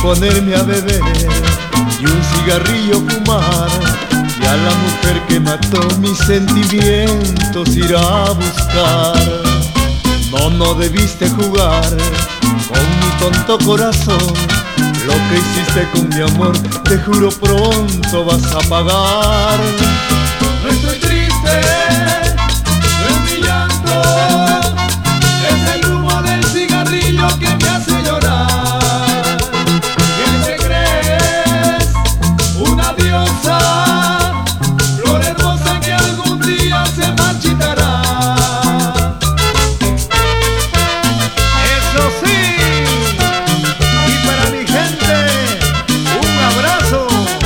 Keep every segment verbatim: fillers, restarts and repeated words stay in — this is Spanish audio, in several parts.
ponerme a beber y un cigarrillo fumar, y a la mujer que mató mis sentimientos ir a buscar. No, no debiste jugar con mi tonto corazón. Lo que hiciste con mi amor, te juro pronto vas a pagar. No estoy triste, no es mi llanto, es el humo del cigarrillo que me hace llorar. ¿Quién te crees? Una diosa, flor hermosa que algún día se marchitará. Eso sí, y para mi gente, un abrazo.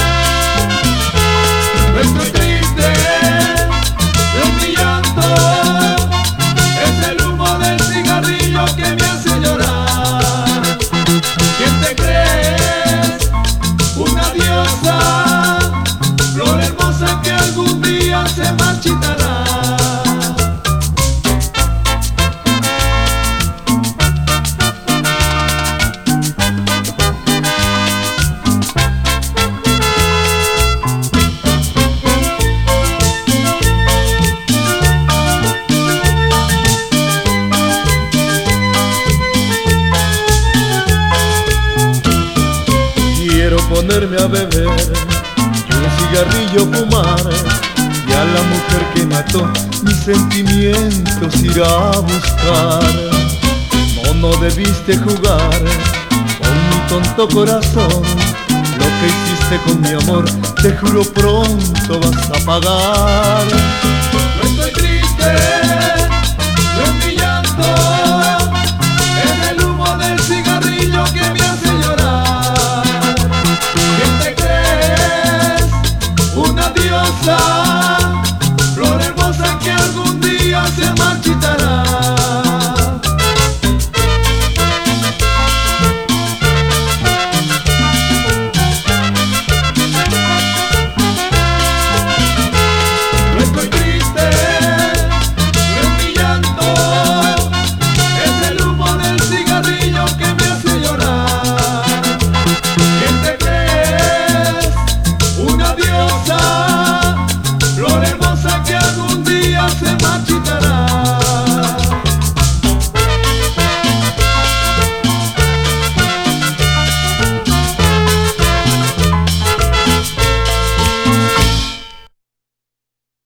No estoy triste, no es mi llanto, es el humo del cigarrillo que me hace llorar. ¿Quién te crees? Una diosa, flor hermosa que algún día se marchitará. Quiero ponerme a beber y un cigarrillo fumar, y a la mujer que mató mis sentimientos ir a buscar. No, no debiste jugar con mi tonto corazón. Lo que hiciste con mi amor, te juro pronto vas a pagar. No estoy triste, no es mi llanto, es el humo del cigarrillo que me hace llorar. ¿Quién te crees? Una diosa, flor hermosa que algún día se marchitará. No estoy triste, no es mi llanto, es el humo del cigarrillo que me hace llorar. ¿Quién te crees? Una diosa, flor hermosa que algún día se marchitará.